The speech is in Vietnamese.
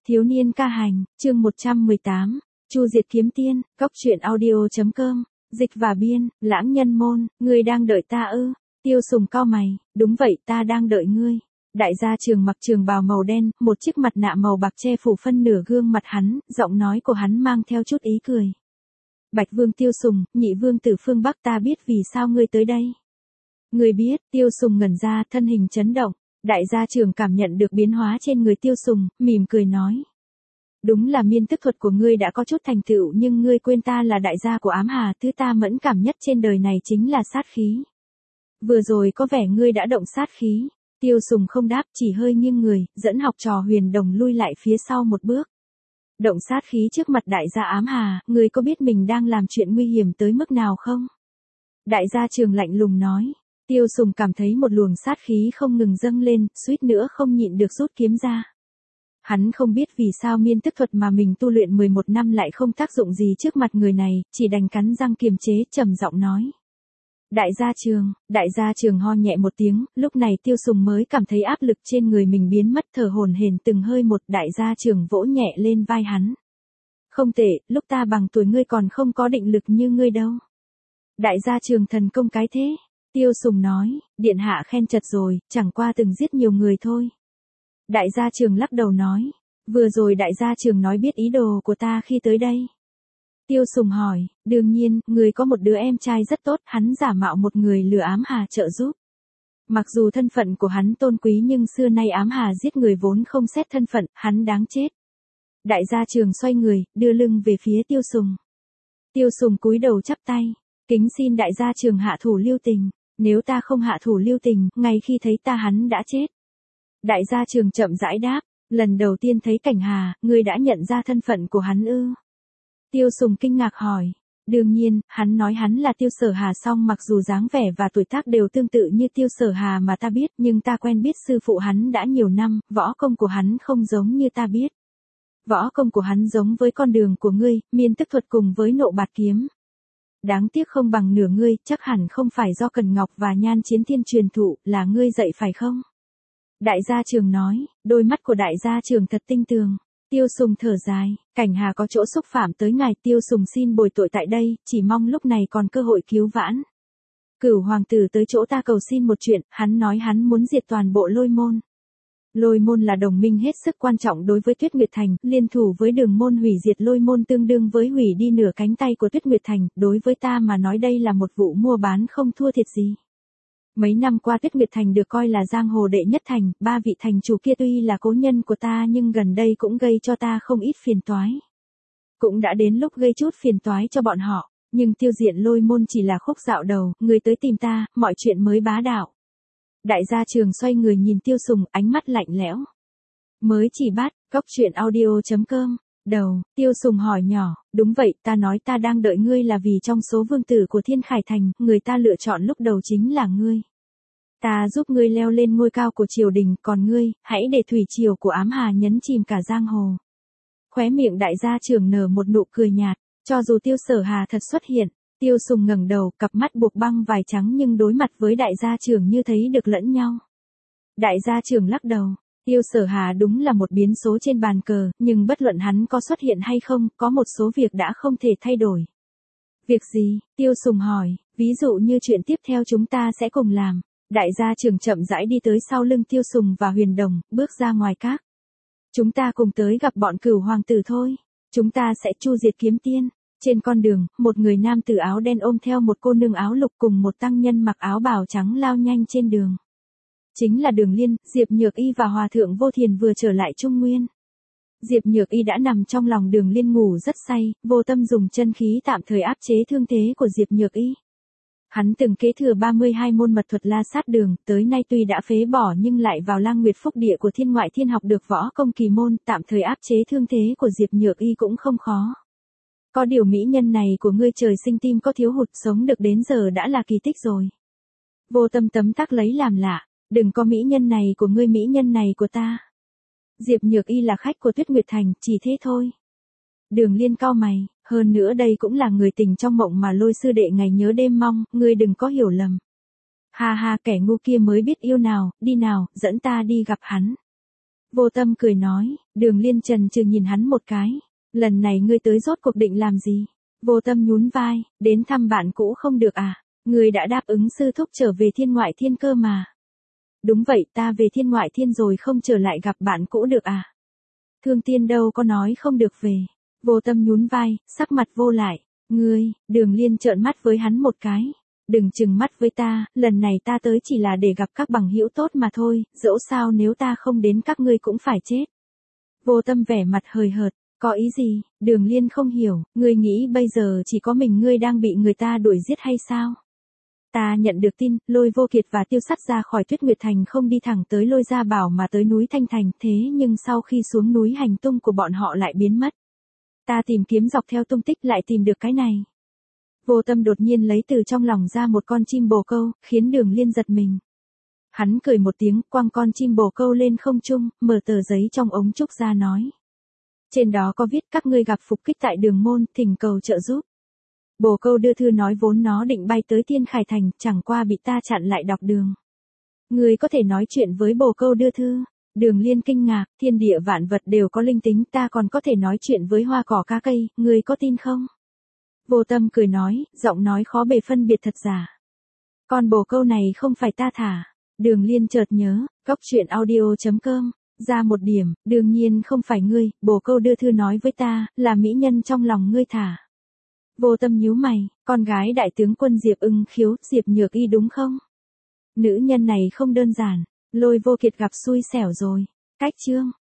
Thiếu niên ca hành, chương 118, Chu Diệt kiếm tiên, Cốc truyện audio.com, dịch và biên, Lãng Nhân Môn, ngươi đang đợi ta ư? Tiêu Sùng cau mày, đúng vậy, ta đang đợi ngươi. Đại gia Trường mặc trường bào màu đen, một chiếc mặt nạ màu bạc che phủ phân nửa gương mặt hắn, giọng nói của hắn mang theo chút ý cười. Bạch Vương Tiêu Sùng, nhị vương tử phương Bắc, ta biết vì sao ngươi tới đây. Ngươi biết? Tiêu Sùng ngẩn ra, thân hình chấn động. Đại gia Trường cảm nhận được biến hóa trên người Tiêu Sùng, mỉm cười nói. Đúng là miên tức thuật của ngươi đã có chút thành tựu, nhưng ngươi quên ta là đại gia của Ám Hà, thứ ta mẫn cảm nhất trên đời này chính là sát khí. Vừa rồi có vẻ ngươi đã động sát khí. Tiêu Sùng không đáp, chỉ hơi nghiêng người, dẫn học trò Huyền Đồng lui lại phía sau một bước. Động sát khí trước mặt đại gia Ám Hà, ngươi có biết mình đang làm chuyện nguy hiểm tới mức nào không? Đại gia Trường lạnh lùng nói. Tiêu Sùng cảm thấy một luồng sát khí không ngừng dâng lên, suýt nữa không nhịn được rút kiếm ra. Hắn không biết vì sao miên tức thuật mà mình tu luyện 11 năm lại không tác dụng gì trước mặt người này, chỉ đành cắn răng kiềm chế, trầm giọng nói. Đại gia Trường ho nhẹ một tiếng, lúc này Tiêu Sùng mới cảm thấy áp lực trên người mình biến mất, thở hổn hển từng hơi một. Đại gia Trường vỗ nhẹ lên vai hắn. Không tệ, lúc ta bằng tuổi ngươi còn không có định lực như ngươi đâu. Đại gia Trường thần công cái thế. Tiêu Sùng nói, điện hạ khen chật rồi, chẳng qua từng giết nhiều người thôi. Đại gia Trường lắc đầu nói, vừa rồi đại gia Trường nói biết ý đồ của ta khi tới đây. Tiêu Sùng hỏi, đương nhiên, người có một đứa em trai rất tốt, hắn giả mạo một người lừa Ám Hà trợ giúp. Mặc dù thân phận của hắn tôn quý nhưng xưa nay Ám Hà giết người vốn không xét thân phận, hắn đáng chết. Đại gia Trường xoay người, đưa lưng về phía Tiêu Sùng. Tiêu Sùng cúi đầu chắp tay, kính xin đại gia Trường hạ thủ lưu tình. Nếu ta không hạ thủ lưu tình, ngay khi thấy ta hắn đã chết. Đại gia Trường chậm rãi đáp, lần đầu tiên thấy Cảnh Hà, ngươi đã nhận ra thân phận của hắn ư? Tiêu Sùng kinh ngạc hỏi, đương nhiên, hắn nói hắn là Tiêu Sở Hà, song mặc dù dáng vẻ và tuổi tác đều tương tự như Tiêu Sở Hà mà ta biết, nhưng ta quen biết sư phụ hắn đã nhiều năm, võ công của hắn không giống như ta biết. Võ công của hắn giống với con đường của ngươi, miên tức thuật cùng với nộ bạt kiếm. Đáng tiếc không bằng nửa ngươi, chắc hẳn không phải do Cần Ngọc và Nhan Chiến Thiên truyền thụ, là ngươi dạy phải không? Đại gia Trường nói, đôi mắt của đại gia Trường thật tinh tường. Tiêu Sùng thở dài, Cảnh Hà có chỗ xúc phạm tới ngài, Tiêu Sùng xin bồi tội tại đây, chỉ mong lúc này còn cơ hội cứu vãn. Cửu hoàng tử tới chỗ ta cầu xin một chuyện, hắn nói hắn muốn diệt toàn bộ Lôi Môn. Lôi Môn là đồng minh hết sức quan trọng đối với Tuyết Nguyệt Thành, liên thủ với Đường Môn hủy diệt Lôi Môn tương đương với hủy đi nửa cánh tay của Tuyết Nguyệt Thành, đối với ta mà nói đây là một vụ mua bán không thua thiệt gì. Mấy năm qua Tuyết Nguyệt Thành được coi là giang hồ đệ nhất thành, ba vị thành chủ kia tuy là cố nhân của ta nhưng gần đây cũng gây cho ta không ít phiền toái. Cũng đã đến lúc gây chút phiền toái cho bọn họ, nhưng tiêu diệt Lôi Môn chỉ là khúc dạo đầu, người tới tìm ta, mọi chuyện mới bá đạo. Đại gia Trường xoay người nhìn Tiêu Sùng, ánh mắt lạnh lẽo. Mới chỉ bắt, Cốc truyện audio.com, đầu, Tiêu Sùng hỏi nhỏ, đúng vậy, ta nói ta đang đợi ngươi là vì trong số vương tử của Thiên Khải Thành, người ta lựa chọn lúc đầu chính là ngươi. Ta giúp ngươi leo lên ngôi cao của triều đình, còn ngươi, hãy để thủy triều của Ám Hà nhấn chìm cả giang hồ. Khóe miệng đại gia Trường nở một nụ cười nhạt, cho dù Tiêu Sở Hà thật xuất hiện. Tiêu Sùng ngẩng đầu, cặp mắt buộc băng vải trắng nhưng đối mặt với đại gia Trường như thấy được lẫn nhau. Đại gia Trường lắc đầu, Tiêu Sở Hà đúng là một biến số trên bàn cờ, nhưng bất luận hắn có xuất hiện hay không, có một số việc đã không thể thay đổi. Việc gì? Tiêu Sùng hỏi, ví dụ như chuyện tiếp theo chúng ta sẽ cùng làm. Đại gia Trường chậm rãi đi tới sau lưng Tiêu Sùng và Huyền Đồng, bước ra ngoài các. Chúng ta cùng tới gặp bọn Cửu hoàng tử thôi. Chúng ta sẽ chu diệt kiếm tiên. Trên con đường, một người nam tử áo đen ôm theo một cô nương áo lục cùng một tăng nhân mặc áo bào trắng lao nhanh trên đường. Chính là Đường Liên, Diệp Nhược Y và Hòa thượng Vô Thiền vừa trở lại Trung Nguyên. Diệp Nhược Y đã nằm trong lòng Đường Liên ngủ rất say, Vô Tâm dùng chân khí tạm thời áp chế thương thế của Diệp Nhược Y. Hắn từng kế thừa 32 môn mật thuật La Sát Đường, tới nay tuy đã phế bỏ nhưng lại vào Lang Nguyệt Phúc Địa của Thiên Ngoại Thiên học được võ công kỳ môn, tạm thời áp chế thương thế của Diệp Nhược Y cũng không khó. Có điều mỹ nhân này của ngươi trời sinh tim có thiếu hụt, sống được đến giờ đã là kỳ tích rồi. Vô Tâm tấm tắc lấy làm lạ, đừng có mỹ nhân này của ngươi, mỹ nhân này của ta. Diệp Nhược Y là khách của Tuyết Nguyệt Thành, chỉ thế thôi. Đường Liên cau mày, hơn nữa đây cũng là người tình trong mộng mà Lôi sư đệ ngày nhớ đêm mong, ngươi đừng có hiểu lầm. Ha ha, kẻ ngu kia mới biết yêu nào, đi nào, dẫn ta đi gặp hắn. Vô Tâm cười nói, Đường Liên chần chừ nhìn hắn một cái. Lần này ngươi tới rốt cuộc định làm gì? Vô Tâm nhún vai, đến thăm bạn cũ không được à? Ngươi đã đáp ứng sư thúc trở về thiên ngoại thiên cơ mà. Đúng vậy, ta về thiên ngoại thiên rồi không trở lại gặp bạn cũ được à? Thương Tiên đâu có nói không được về. Vô Tâm nhún vai, sắc mặt vô lại. Ngươi, Đường Liên trợn mắt với hắn một cái. Đừng chừng mắt với ta, lần này ta tới chỉ là để gặp các bằng hữu tốt mà thôi, dẫu sao nếu ta không đến các ngươi cũng phải chết. Vô Tâm vẻ mặt hời hợt, có ý gì? Đường Liên không hiểu, ngươi nghĩ bây giờ chỉ có mình ngươi đang bị người ta đuổi giết hay sao? Ta nhận được tin, Lôi Vô Kiệt và Tiêu Sắt ra khỏi Tuyết Nguyệt Thành không đi thẳng tới Lôi Gia Bảo mà tới núi Thanh Thành, thế nhưng sau khi xuống núi hành tung của bọn họ lại biến mất. Ta tìm kiếm dọc theo tung tích lại tìm được cái này. Vô Tâm đột nhiên lấy từ trong lòng ra một con chim bồ câu, khiến Đường Liên giật mình. Hắn cười một tiếng, quăng con chim bồ câu lên không trung, mở tờ giấy trong ống trúc ra nói. Trên đó có viết các ngươi gặp phục kích tại Đường Môn, thỉnh cầu trợ giúp. Bồ câu đưa thư nói vốn nó định bay tới Tiên Khải Thành, chẳng qua bị ta chặn lại đọc đường. Ngươi có thể nói chuyện với bồ câu đưa thư. Đường Liên kinh ngạc, thiên địa vạn vật đều có linh tính, ta còn có thể nói chuyện với hoa cỏ cá cây, ngươi có tin không? Vô Tâm cười nói, giọng nói khó bề phân biệt thật giả. Con bồ câu này không phải ta thả. Đường Liên chợt nhớ, goctruyện.audio.com, ra một điểm, đương nhiên không phải ngươi, bồ câu đưa thư nói với ta, là mỹ nhân trong lòng ngươi thả. Vô Tâm nhíu mày, con gái đại tướng quân Diệp Ưng Khiếu, Diệp Nhược Y đúng không? Nữ nhân này không đơn giản, Lôi Vô Kiệt gặp xui xẻo rồi. Cách chương